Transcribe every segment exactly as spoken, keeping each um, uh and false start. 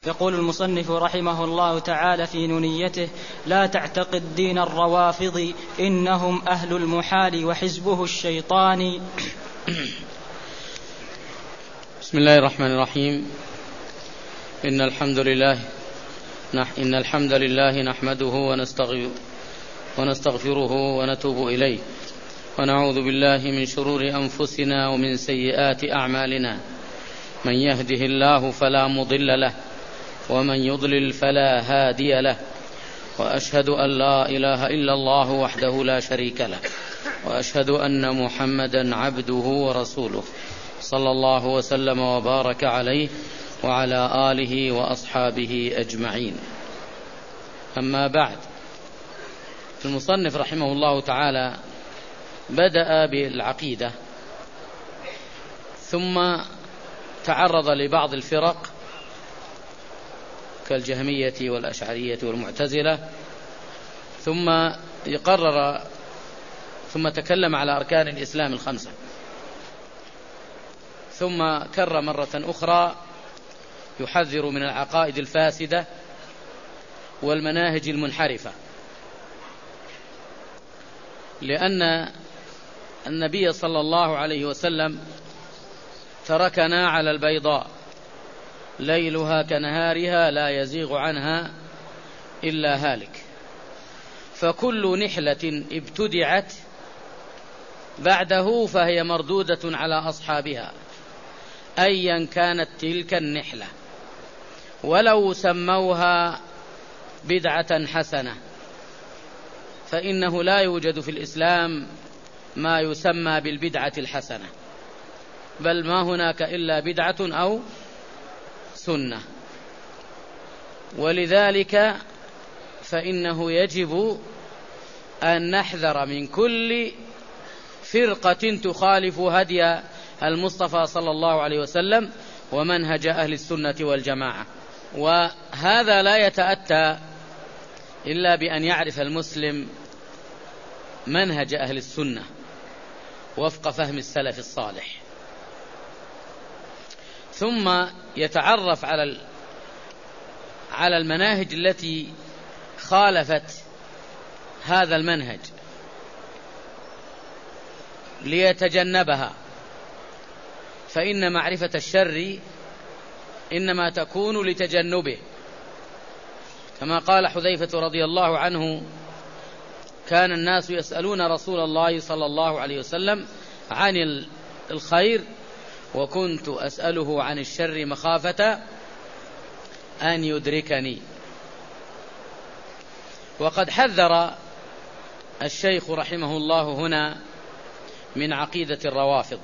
يقول المصنف رحمه الله تعالى في نونيته: لا تعتقد دين الروافض إنهم أهل المحال وحزبه الشيطان. بسم الله الرحمن الرحيم. إن الحمد لله إن الحمد لله نحمده ونستغفره ونتوب إليه، ونعوذ بالله من شرور أنفسنا ومن سيئات أعمالنا. من يهده الله فلا مضل له، ومن يضلل فلا هادي له، وأشهد أن لا إله إلا الله وحده لا شريك له، وأشهد أن محمدا عبده ورسوله، صلى الله وسلم وبارك عليه وعلى آله وأصحابه أجمعين. أما بعد، المصنف رحمه الله تعالى بدأ بالعقيدة، ثم تعرض لبعض الفرق كالجهمية والأشعرية والمعتزلة، ثم يقرر ثم تكلم على أركان الإسلام الخمسة، ثم كرر مرة أخرى يحذر من العقائد الفاسدة والمناهج المنحرفة، لأن النبي صلى الله عليه وسلم تركنا على البيضاء ليلها كنهارها لا يزيغ عنها إلا هالك، فكل نحلة ابتدعت بعده فهي مردودة على أصحابها أيا كانت تلك النحلة، ولو سموها بدعة حسنة، فإنه لا يوجد في الإسلام ما يسمى بالبدعة الحسنة، بل ما هناك إلا بدعة أو سنة. ولذلك فإنه يجب أن نحذر من كل فرقة تخالف هدي المصطفى صلى الله عليه وسلم ومنهج أهل السنة والجماعة. وهذا لا يتأتى إلا بأن يعرف المسلم منهج أهل السنة وفق فهم السلف الصالح، ثم يتعرف على على المناهج التي خالفت هذا المنهج ليتجنبها، فإن معرفة الشر إنما تكون لتجنبه، كما قال حذيفة رضي الله عنه: كان الناس يسألون رسول الله صلى الله عليه وسلم عن الخير، وكنت أسأله عن الشر مخافة أن يدركني. وقد حذر الشيخ رحمه الله هنا من عقيدة الروافض،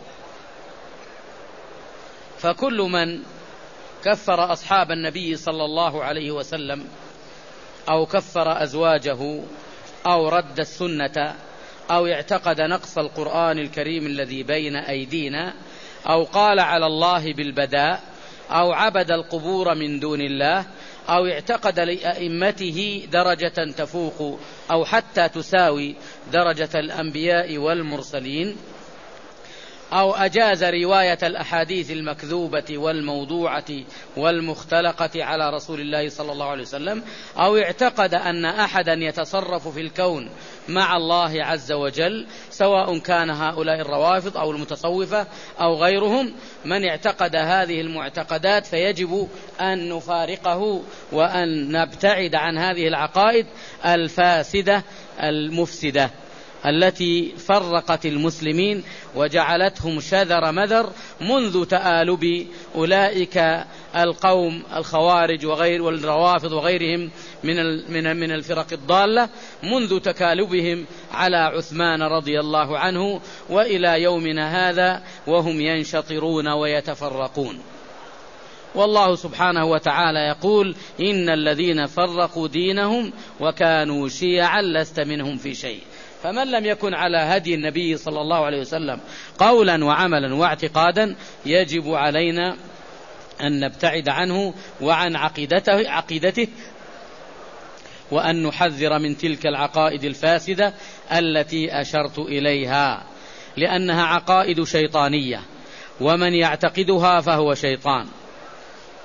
فكل من كفر أصحاب النبي صلى الله عليه وسلم أو كفر أزواجه أو رد السنة أو اعتقد نقص القرآن الكريم الذي بين أيدينا أو قال على الله بالبداء أو عبد القبور من دون الله أو اعتقد لأئمته درجة تفوق أو حتى تساوي درجة الأنبياء والمرسلين، أو أجاز رواية الأحاديث المكذوبة والموضوعة والمختلقة على رسول الله صلى الله عليه وسلم، أو اعتقد أن أحدا يتصرف في الكون مع الله عز وجل، سواء كان هؤلاء الروافض أو المتصوفة أو غيرهم. من اعتقد هذه المعتقدات فيجب أن نفارقه وأن نبتعد عن هذه العقائد الفاسدة المفسدة التي فرقت المسلمين وجعلتهم شذر مذر منذ تآلب أولئك القوم الخوارج وغير والروافض وغيرهم من من من الفرق الضالة، منذ تكالبهم على عثمان رضي الله عنه وإلى يومنا هذا وهم ينشطرون ويتفرقون. والله سبحانه وتعالى يقول: إن الذين فرقوا دينهم وكانوا شيعا لست منهم في شيء. فمن لم يكن على هدي النبي صلى الله عليه وسلم قولا وعملا واعتقادا يجب علينا أن نبتعد عنه وعن عقيدته, عقيدته وأن نحذر من تلك العقائد الفاسدة التي أشرت إليها، لأنها عقائد شيطانية، ومن يعتقدها فهو شيطان.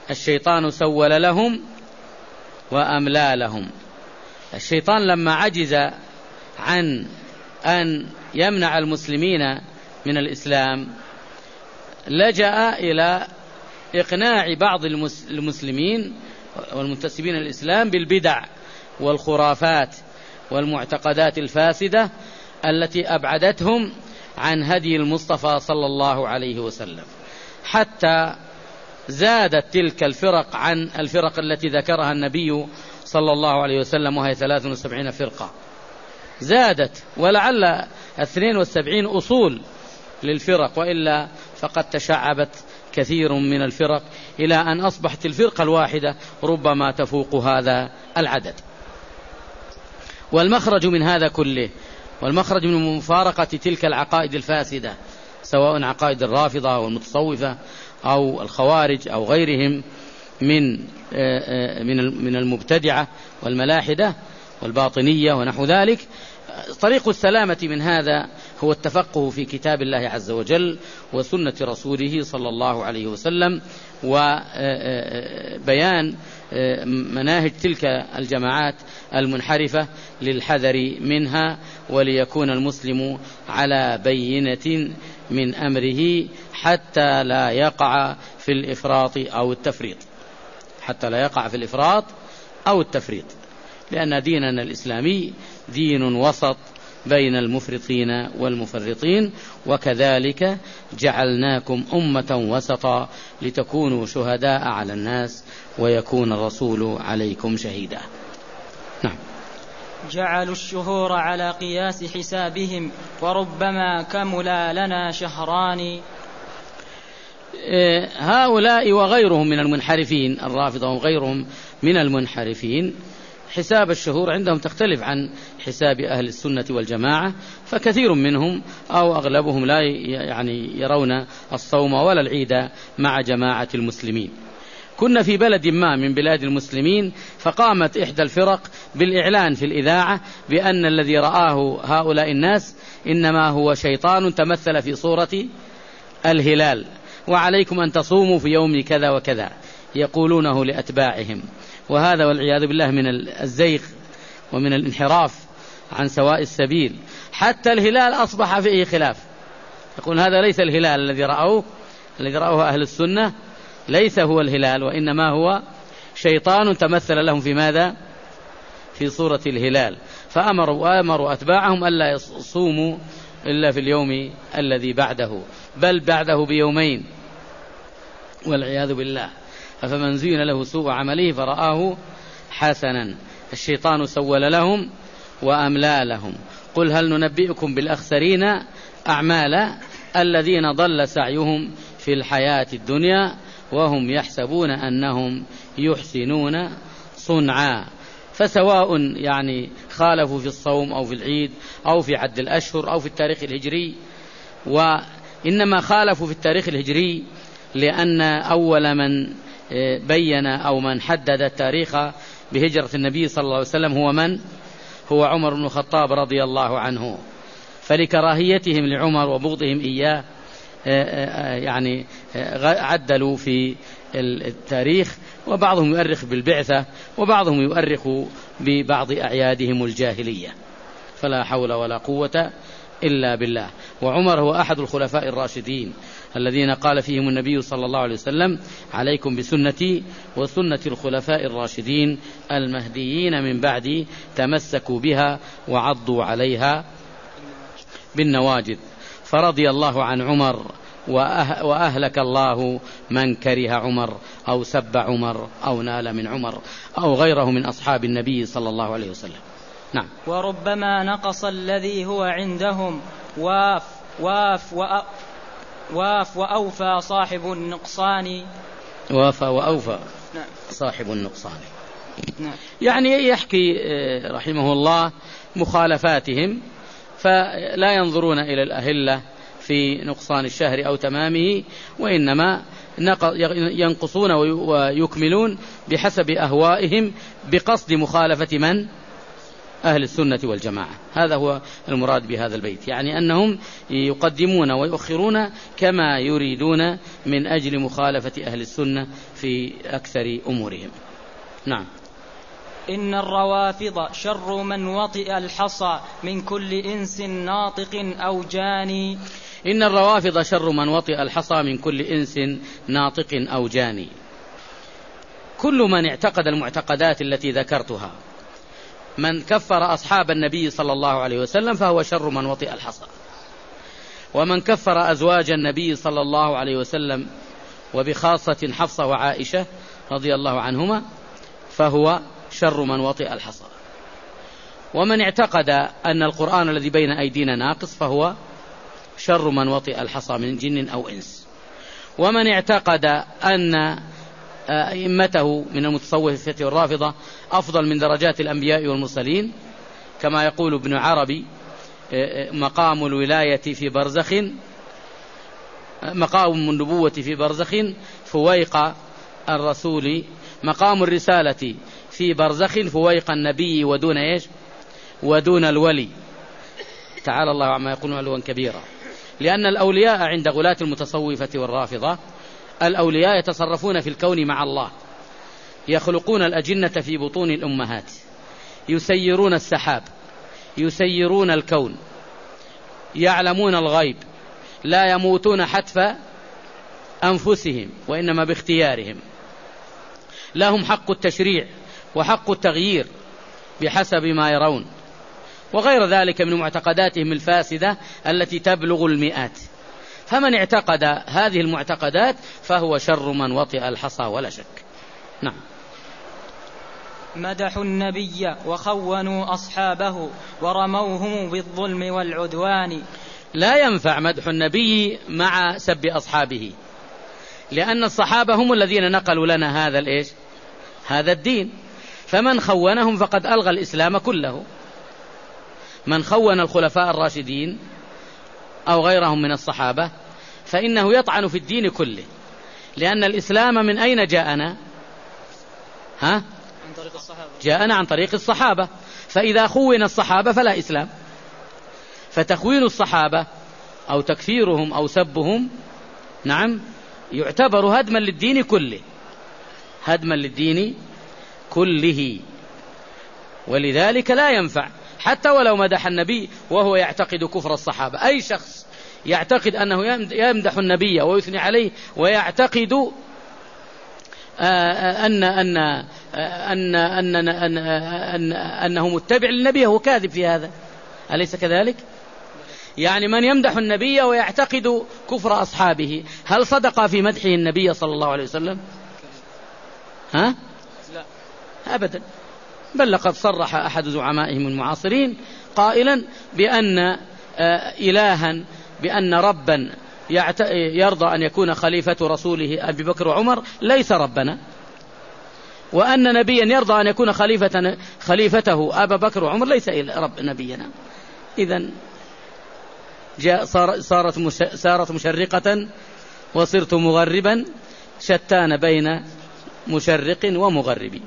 الشيطان سول لهم وأملى لهم. الشيطان لما عجز عن أن يمنع المسلمين من الإسلام لجأ إلى إقناع بعض المسلمين والمنتسبين للإسلام بالبدع والخرافات والمعتقدات الفاسدة التي أبعدتهم عن هدي المصطفى صلى الله عليه وسلم، حتى زادت تلك الفرق عن الفرق التي ذكرها النبي صلى الله عليه وسلم، وهي ثلاث وسبعين فرقة. زادت، ولعل اثنين وسبعين أصول للفرق، وإلا فقد تشعبت كثير من الفرق إلى أن أصبحت الفرقة الواحدة ربما تفوق هذا العدد. والمخرج من هذا كله، والمخرج من مفارقة تلك العقائد الفاسدة، سواء عقائد الرافضة والمتصوفة أو الخوارج أو غيرهم من من المبتدعة والملاحدة والباطنية ونحو ذلك، طريق السلامة من هذا هو التفقه في كتاب الله عز وجل وسنة رسوله صلى الله عليه وسلم، وبيان مناهج تلك الجماعات المنحرفة للحذر منها، وليكون المسلم على بينة من أمره حتى لا يقع في الإفراط أو التفريط، حتى لا يقع في الإفراط أو التفريط، لأن ديننا الإسلامي دين وسط بين المفرطين والمفرطين، وكذلك جعلناكم أمة وسطا لتكونوا شهداء على الناس ويكون الرسول عليكم شهيدا. نعم. جعلوا الشهور على قياس حسابهم وربما كملا لنا شهران. هؤلاء وغيرهم من المنحرفين الرافضة وغيرهم من المنحرفين حساب الشهور عندهم تختلف عن حساب أهل السنة والجماعة، فكثير منهم أو أغلبهم لا يعني يرون الصوم ولا العيد مع جماعة المسلمين. كنا في بلد ما من بلاد المسلمين، فقامت إحدى الفرق بالإعلان في الإذاعة بأن الذي رآه هؤلاء الناس إنما هو شيطان تمثل في صورة الهلال، وعليكم أن تصوموا في يوم كذا وكذا، يقولونه لأتباعهم. وهذا والعياذ بالله من الزيغ ومن الانحراف عن سواء السبيل، حتى الهلال أصبح فيه خلاف، يقول هذا ليس الهلال الذي رأوه الذي رأوه أهل السنة، ليس هو الهلال، وإنما هو شيطان تمثل لهم في ماذا؟ في صورة الهلال. فأمروا أمروا أتباعهم ألا يصوموا إلا في اليوم الذي بعده، بل بعده بيومين والعياذ بالله. فمن زين له سوء عمله فرآه حسنا. الشيطان سول لهم وأملى لهم. قل هل ننبئكم بالأخسرين أعمالا الذين ضل سعيهم في الحياة الدنيا وهم يحسبون أنهم يحسنون صنعا. فسواء يعني خالفوا في الصوم أو في العيد أو في عد الأشهر أو في التاريخ الهجري، وإنما خالفوا في التاريخ الهجري لأن أول من بين أو من حدد التاريخ بهجرة النبي صلى الله عليه وسلم هو من؟ هو عمر بن الخطاب رضي الله عنه. فلكراهيتهم لعمر وبغضهم إياه يعني عدلوا في التاريخ، وبعضهم يؤرخ بالبعثة وبعضهم يؤرخ ببعض أعيادهم الجاهلية، فلا حول ولا قوة إلا بالله. وعمر هو أحد الخلفاء الراشدين الذين قال فيهم النبي صلى الله عليه وسلم عليكم بسنتي وسنة الخلفاء الراشدين المهديين من بعدي تمسكوا بها وعضوا عليها بالنواجذ. فرضي الله عن عمر وأهلك الله من كره عمر أو سب عمر أو نال من عمر أو غيره من أصحاب النبي صلى الله عليه وسلم. نعم. وربما نقص الذي هو عندهم واف واف وأ واف وأوفى صاحب النقصان. وافى وأوفى نعم. صاحب النقصان. نعم. يعني يحكي رحمه الله مخالفاتهم، فلا ينظرون إلى الأهلة في نقصان الشهر أو تمامه، وإنما ينقصون ويكملون بحسب أهوائهم بقصد مخالفة من؟ أهل السنة والجماعة. هذا هو المراد بهذا البيت، يعني أنهم يقدمون ويؤخرون كما يريدون من أجل مخالفة أهل السنة في أكثر أمورهم. نعم. إن الروافض شر من وطئ الحصى من كل إنس ناطق أو جاني. إن الروافض شر من وطئ الحصى من كل إنس ناطق أو جاني. كل من اعتقد المعتقدات التي ذكرتها، من كفر أصحاب النبي صلى الله عليه وسلم فهو شر من وطئ الحصى، ومن كفر أزواج النبي صلى الله عليه وسلم وبخاصة حفصة وعائشة رضي الله عنهما فهو شر من وطئ الحصى، ومن اعتقد أن القرآن الذي بين أيدينا ناقص فهو شر من وطئ الحصى من جن أو إنس، ومن اعتقد أن أئمته من المتصوفة والرافضة أفضل من درجات الأنبياء والمرسلين، كما يقول ابن عربي مقام الولاية في برزخ، مقام النبوة في برزخ فويق الرسول، مقام الرسالة في برزخ فويق النبي ودون إيش ودون الولي. تعالى الله عما يقولون علوا كبيرا. لأن الأولياء عند غلاة المتصوفة والرافضة، الأولياء يتصرفون في الكون مع الله، يخلقون الأجنة في بطون الأمهات، يسيرون السحاب، يسيرون الكون، يعلمون الغيب، لا يموتون حتف أنفسهم وإنما باختيارهم، لهم حق التشريع وحق التغيير بحسب ما يرون، وغير ذلك من معتقداتهم الفاسدة التي تبلغ المئات. فمن اعتقد هذه المعتقدات فهو شر من وطئ الحصى ولا شك. نعم. مدحوا النبي وخونوا أصحابه ورموهم بالظلم والعدوان. لا ينفع مدح النبي مع سب أصحابه، لأن الصحابة هم الذين نقلوا لنا هذا الإيش هذا الدين، فمن خونهم فقد ألغى الإسلام كله. من خون الخلفاء الراشدين أو غيرهم من الصحابة فإنه يطعن في الدين كله، لأن الإسلام من أين جاءنا؟ ها؟ عن طريق الصحابة. جاءنا عن طريق الصحابة، فإذا خون الصحابة فلا إسلام. فتخوين الصحابة أو تكفيرهم أو سبهم نعم يعتبر هدما للدين كله، هدما للدين كله، ولذلك لا ينفع حتى ولو مدح النبي وهو يعتقد كفر الصحابة. أي شخص يعتقد أنه يمدح النبي ويثني عليه ويعتقد أن أن أن أن أن أن أنه متبع للنبي هو كاذب في هذا، أليس كذلك؟ يعني من يمدح النبي ويعتقد كفر أصحابه هل صدق في مدحه النبي صلى الله عليه وسلم؟ ها؟ لا أبدا، بل لقد صرح أحد زعمائهم المعاصرين قائلا بأن إلها بأن ربا يرضى أن يكون خليفة رسوله أبي بكر وعمر ليس ربنا، وأن نبيا يرضى أن يكون خليفة خليفته أبا بكر وعمر ليس رب نبينا. إذن جاء صارت صارت مشرقة وصرت مغربا، شتان بين مشرق ومغرب.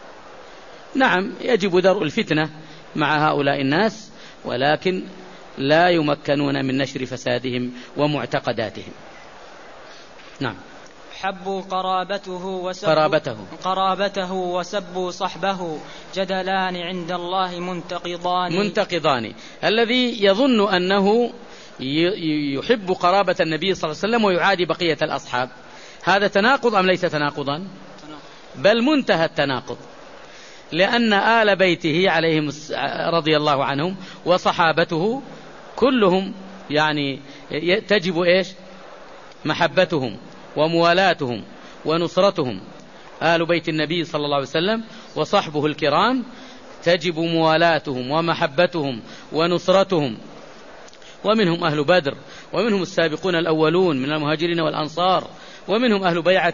نعم يجب درء الفتنة مع هؤلاء الناس، ولكن لا يمكنون من نشر فسادهم ومعتقداتهم. نعم. حبوا قرابته وسبوا قرابته, قرابته وسبوا صحبه جدلان عند الله منتقضان. منتقضان، الذي يظن أنه يحب قرابة النبي صلى الله عليه وسلم ويعادي بقية الأصحاب، هذا تناقض أم ليس تناقضا؟ بل منتهى التناقض، لأن آل بيته عليهم رضي الله عنهم وصحابته كلهم يعني تجب إيش محبتهم وموالاتهم ونصرتهم. آل بيت النبي صلى الله عليه وسلم وصحبه الكرام تجب موالاتهم ومحبتهم ونصرتهم، ومنهم أهل بدر، ومنهم السابقون الأولون من المهاجرين والأنصار، ومنهم أهل بيعة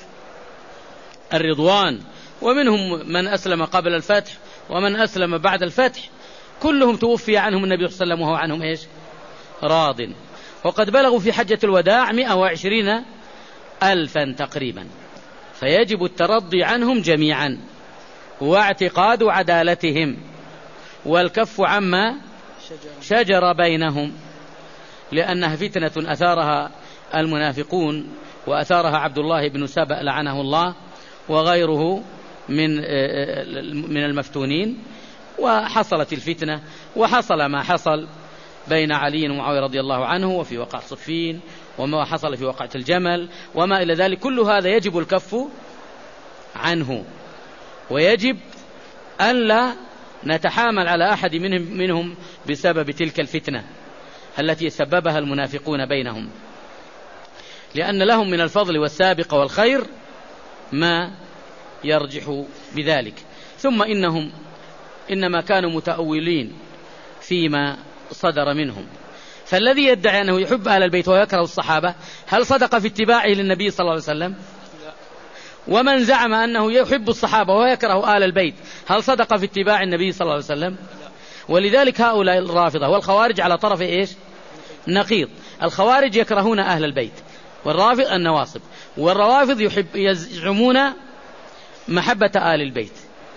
الرضوان، ومنهم من أسلم قبل الفتح ومن أسلم بعد الفتح، كلهم توفي عنهم النبي صلى الله عليه وسلم وهو عنهم إيش راض. وقد بلغوا في حجة الوداع مئة وعشرين ألفا تقريبا، فيجب الترضي عنهم جميعا واعتقاد عدالتهم والكف عما شجر بينهم، لأنها فتنة أثارها المنافقون وأثارها عبد الله بن سبأ لعنه الله وغيره من من المفتونين، وحصلت الفتنة وحصل ما حصل بين علي ومعاوية رضي الله عنه، وفي وقعة صفين، وما حصل في وقعة الجمل وما إلى ذلك. كل هذا يجب الكف عنه، ويجب ألا نتحامل على أحد منهم, منهم بسبب تلك الفتنة التي سببها المنافقون بينهم، لأن لهم من الفضل والسابق والخير ما يرجح بذلك. ثم إنهم إنما كانوا متأولين فيما صدر منهم. فالذي يدعي أنه يحب أهل البيت ويكره الصحابة هل صدق في اتباعه للنبي صلى الله عليه وسلم؟ ومن زعم أنه يحب الصحابة ويكره آل البيت هل صدق في اتباع النبي صلى الله عليه وسلم؟ ولذلك هؤلاء الرافضة والخوارج على طرف إيش؟ نقيض. الخوارج يكرهون أهل البيت، والرافض النواصب، والروافض يحب يزعمون محبة آل البيت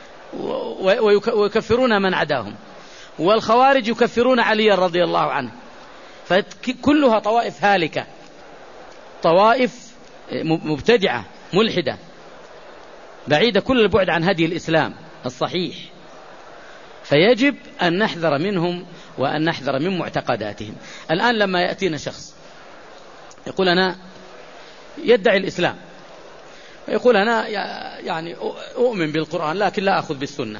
ويكفرون من عداهم، والخوارج يكفرون علي رضي الله عنه. فكلها طوائف هالكة، طوائف مبتدعة ملحدة بعيدة كل البعد عن هدي الإسلام الصحيح. فيجب أن نحذر منهم وأن نحذر من معتقداتهم. الآن لما يأتينا شخص يقول أنا يدعي الإسلام ويقول أنا يعني أؤمن بالقرآن لكن لا أخذ بالسنة،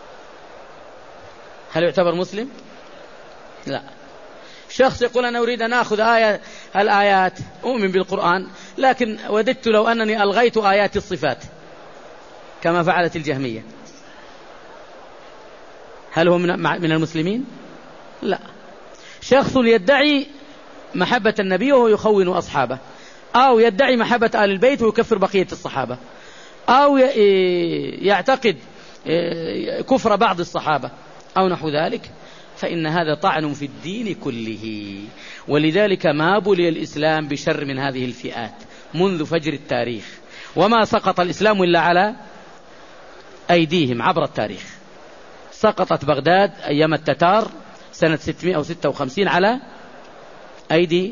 هل يعتبر مسلم؟ لا. شخص يقول أنا أريد أن أخذ آية الآيات، أؤمن بالقرآن لكن وددت لو أنني ألغيت آيات الصفات كما فعلت الجهمية، هل هو من المسلمين؟ لا. شخص يدعي محبة النبي وهو يخون أصحابه، أو يدعي محبة آل البيت ويكفر بقية الصحابة، أو يعتقد كفر بعض الصحابة أو نحو ذلك، فإن هذا طعن في الدين كله. ولذلك ما بلي الإسلام بشر من هذه الفئات منذ فجر التاريخ، وما سقط الإسلام إلا على أيديهم عبر التاريخ. سقطت بغداد أيام التتار سنة ستمائة وستة وخمسين على أيدي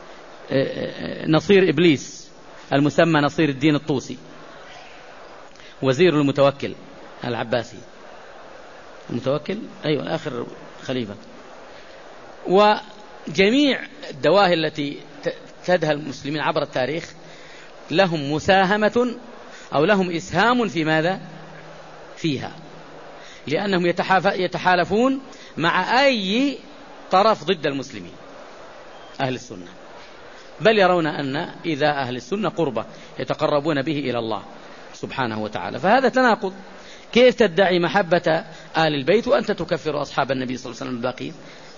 نصير إبليس المسمى نصير الدين الطوسي، وزير المتوكل العباسي، المتوكل أيوة آخر خليفة. وجميع الدواهي التي تدهى المسلمين عبر التاريخ لهم مساهمة أو لهم إسهام في ماذا؟ فيها، لأنهم يتحالفون مع أي طرف ضد المسلمين أهل السنة، بل يرون أن إذا أهل السنة قربة يتقربون به إلى الله سبحانه وتعالى. فهذا تناقض. كيف تدعي محبة آل البيت وأنت تكفر أصحاب النبي صلى الله عليه وسلم الباقين؟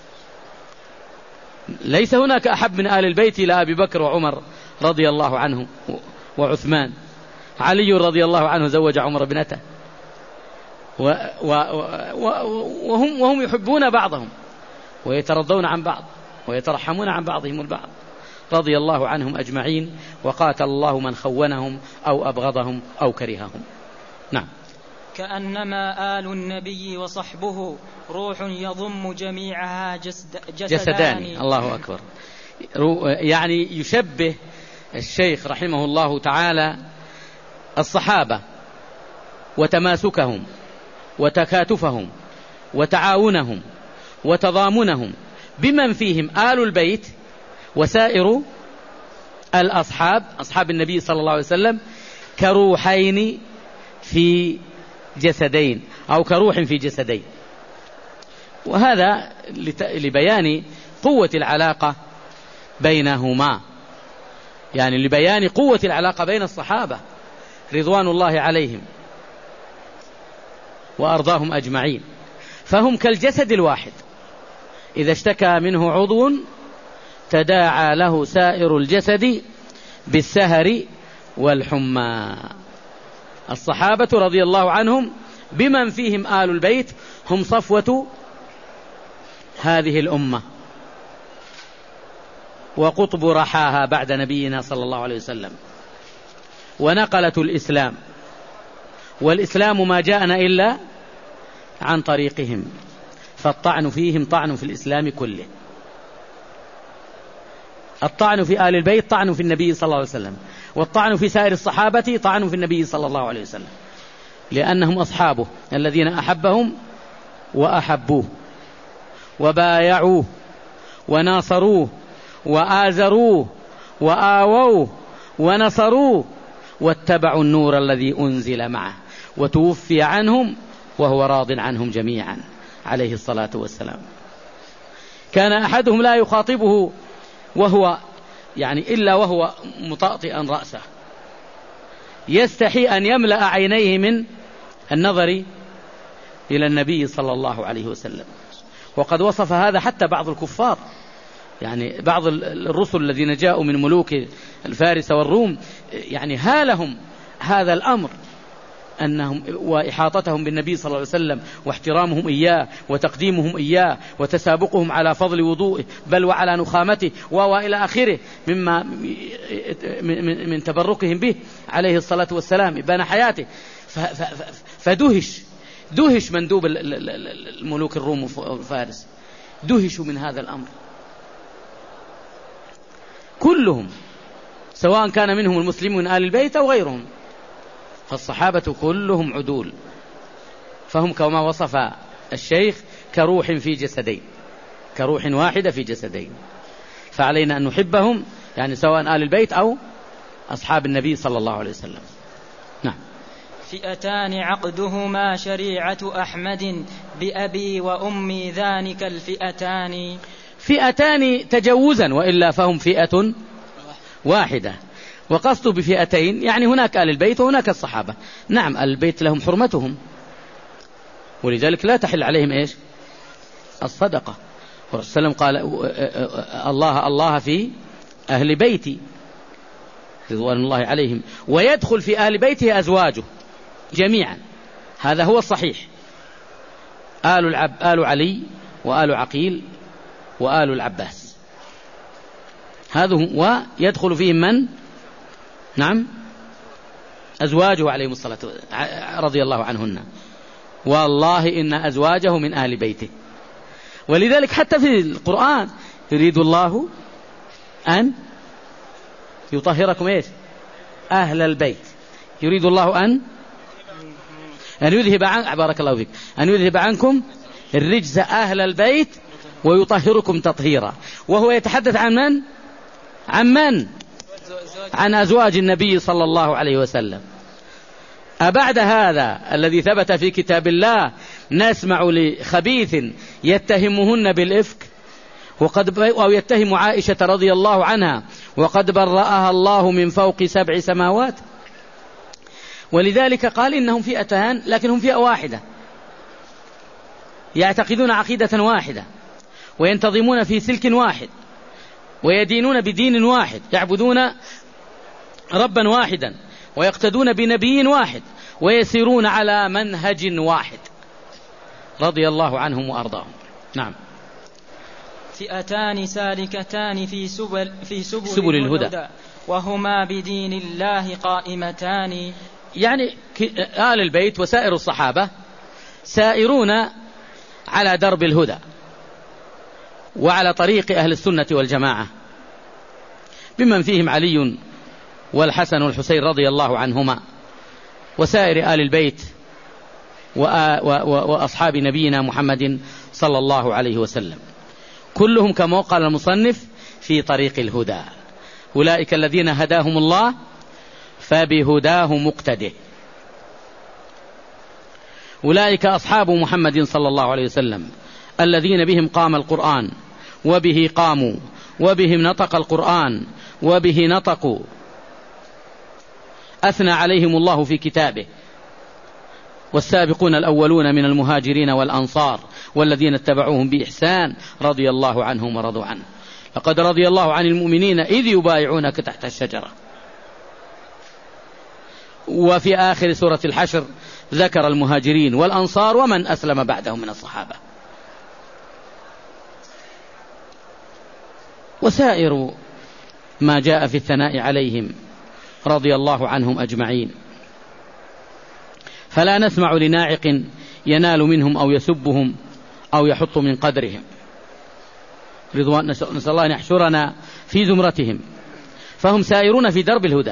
ليس هناك أحب من آل البيت إلى أبي بكر وعمر رضي الله عنه وعثمان. علي رضي الله عنه زوج عمر ابنته، وهم, وهم يحبون بعضهم ويترضون عن بعض ويترحمون عن بعضهم البعض رضي الله عنهم أجمعين، وقاتل الله من خونهم أو أبغضهم أو كرههم. نعم. كأنما آل النبي وصحبه روح يضم جميعها جسد جسدان. جسدان. الله أكبر. يعني يشبه الشيخ رحمه الله تعالى الصحابة وتماسكهم وتكاتفهم وتعاونهم وتضامنهم بمن فيهم آل البيت وسائر الأصحاب أصحاب النبي صلى الله عليه وسلم كروحين في جسدين أو كروح في جسدين. وهذا لبيان قوة العلاقة بينهما، يعني لبيان قوة العلاقة بين الصحابة رضوان الله عليهم وأرضاهم أجمعين. فهم كالجسد الواحد، إذا اشتكى منه عضو تداعى له سائر الجسد بالسهر والحمى. الصحابة رضي الله عنهم بمن فيهم آل البيت هم صفوة هذه الأمة وقطب رحاها بعد نبينا صلى الله عليه وسلم، ونقلة الإسلام، والإسلام ما جاءنا إلا عن طريقهم. فالطعن فيهم طعن في الإسلام كله. الطعن في آل البيت طعن في النبي صلى الله عليه وسلم، والطعن في سائر الصحابة طعن في النبي صلى الله عليه وسلم، لأنهم أصحابه الذين أحبهم وأحبوه وبايعوه وناصروه وآزروه وآووه ونصروه واتبعوا النور الذي أنزل معه، وتوفي عنهم وهو راض عنهم جميعا عليه الصلاة والسلام. كان أحدهم لا يخاطبه وهو يعني إلا وهو مطأطئا رأسه، يستحي أن يملأ عينيه من النظر إلى النبي صلى الله عليه وسلم. وقد وصف هذا حتى بعض الكفار، يعني بعض الرسل الذين جاءوا من ملوك الفارس والروم، يعني هالهم هذا الأمر أنهم وإحاطتهم بالنبي صلى الله عليه وسلم واحترامهم إياه وتقديمهم إياه وتسابقهم على فضل وضوئه بل وعلى نخامته وإلى آخره مما من تبركهم به عليه الصلاة والسلام إبان حياته. فدهش دهش مندوب الملوك الروم والفارس، دهشوا من هذا الأمر كلهم، سواء كان منهم المسلمون من آل البيت أو غيرهم، فالصحابة كلهم عدول، فهم كما وصف الشيخ كروح في جسدين، كروح واحدة في جسدين، فعلينا أن نحبهم، يعني سواء آل البيت أو أصحاب النبي صلى الله عليه وسلم. نعم. فئتان عقدهما شريعة أحمد بأبي وأمي ذانك الفئتان. فئتان تجوزا، وإلا فهم فئة واحدة، وقصد بفئتين يعني هناك آل البيت وهناك الصحابة. نعم، آل البيت لهم حرمتهم، ولذلك لا تحل عليهم إيش؟ الصدقة. والرسول صلى الله عليه وسلم قال الله الله في أهل بيتي رضوان الله عليهم، ويدخل في أهل بيته أزواجه جميعا، هذا هو الصحيح، آل العب آل علي وآل عقيل وآل العباس، هذا ويدخل فيهم من؟ نعم، أزواجه عليهم الصلاة رضي الله عنهن، والله إن أزواجه من أهل بيته. ولذلك حتى في القرآن يريد الله أن يطهركم إيش؟ أهل البيت، يريد الله أن أن يذهب عن بارك الله فيك أن يذهب عنكم الرجز أهل البيت ويطهركم تطهيرا. وهو يتحدث عن من؟ عن من؟ عن أزواج النبي صلى الله عليه وسلم. أبعد هذا الذي ثبت في كتاب الله نسمع لخبيث يتهمهن بالإفك وقد أو يتهم عائشة رضي الله عنها وقد برأها الله من فوق سبع سماوات؟ ولذلك قال إنهم فئتان لكنهم فئة واحدة، يعتقدون عقيدة واحدة وينتظمون في سلك واحد ويدينون بدين واحد، يعبدون ربا واحدا ويقتدون بنبي واحد ويسيرون على منهج واحد رضي الله عنهم وأرضاهم. نعم. فئتان سالكتان في سبل, في سبل, سبل الهدى وهما بدين الله قائمتان. يعني آل البيت وسائر الصحابة سائرون على درب الهدى وعلى طريق أهل السنة والجماعة، بمن فيهم علي والحسن والحسين رضي الله عنهما وسائر آل البيت وأصحاب نبينا محمد صلى الله عليه وسلم، كلهم كما قال المصنف في طريق الهدى. أولئك الذين هداهم الله فبهداه مقتده. أولئك أصحاب محمد صلى الله عليه وسلم الذين بهم قام القرآن وبه قاموا وبهم نطق القرآن وبه نطقوا، أثنى عليهم الله في كتابه. والسابقون الأولون من المهاجرين والأنصار والذين اتبعوهم بإحسان رضي الله عنهم ورضوا عنه. لقد رضي الله عن المؤمنين إذ يبايعونك تحت الشجرة. وفي آخر سورة الحشر ذكر المهاجرين والأنصار ومن أسلم بعدهم من الصحابة. وسائر ما جاء في الثناء عليهم رضي الله عنهم أجمعين. فلا نسمع لناعق ينال منهم أو يسبهم أو يحط من قدرهم، رضوان نسأل الله أن يحشرنا في زمرتهم. فهم سائرون في درب الهدى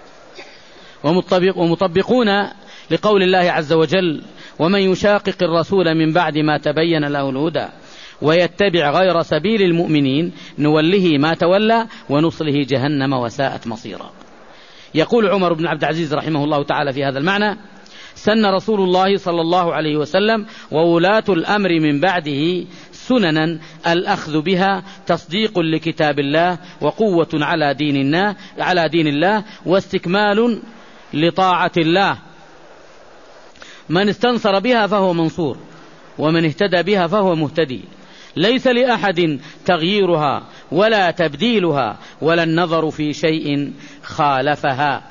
ومطبقون لقول الله عز وجل: ومن يشاقق الرسول من بعد ما تبين له الهدى ويتبع غير سبيل المؤمنين نوله ما تولى ونصله جهنم وساءت مصيرا. يقول عمر بن عبد العزيز رحمه الله تعالى في هذا المعنى: سن رسول الله صلى الله عليه وسلم وولاة الأمر من بعده سننا الأخذ بها تصديق لكتاب الله وقوة على دين الله, على دين الله واستكمال لطاعة الله. من استنصر بها فهو منصور، ومن اهتدى بها فهو مهتدي. ليس لأحد تغييرها ولا تبديلها ولا النظر في شيء خالفها.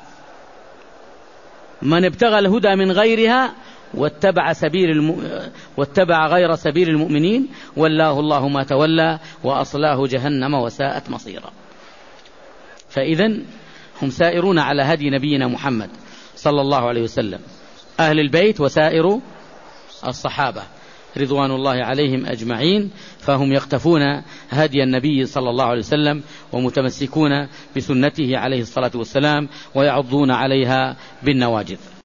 من ابتغى الهدى من غيرها واتبع, سبيل الم... واتبع غير سبيل المؤمنين والله الله ما تولى وأصلاه جهنم وساءت مصيرا. فإذن هم سائرون على هدي نبينا محمد صلى الله عليه وسلم، أهل البيت وسائر الصحابة رضوان الله عليهم أجمعين، فهم يقتفون هدي النبي صلى الله عليه وسلم ومتمسكون بسنته عليه الصلاة والسلام ويعضون عليها بالنواجذ.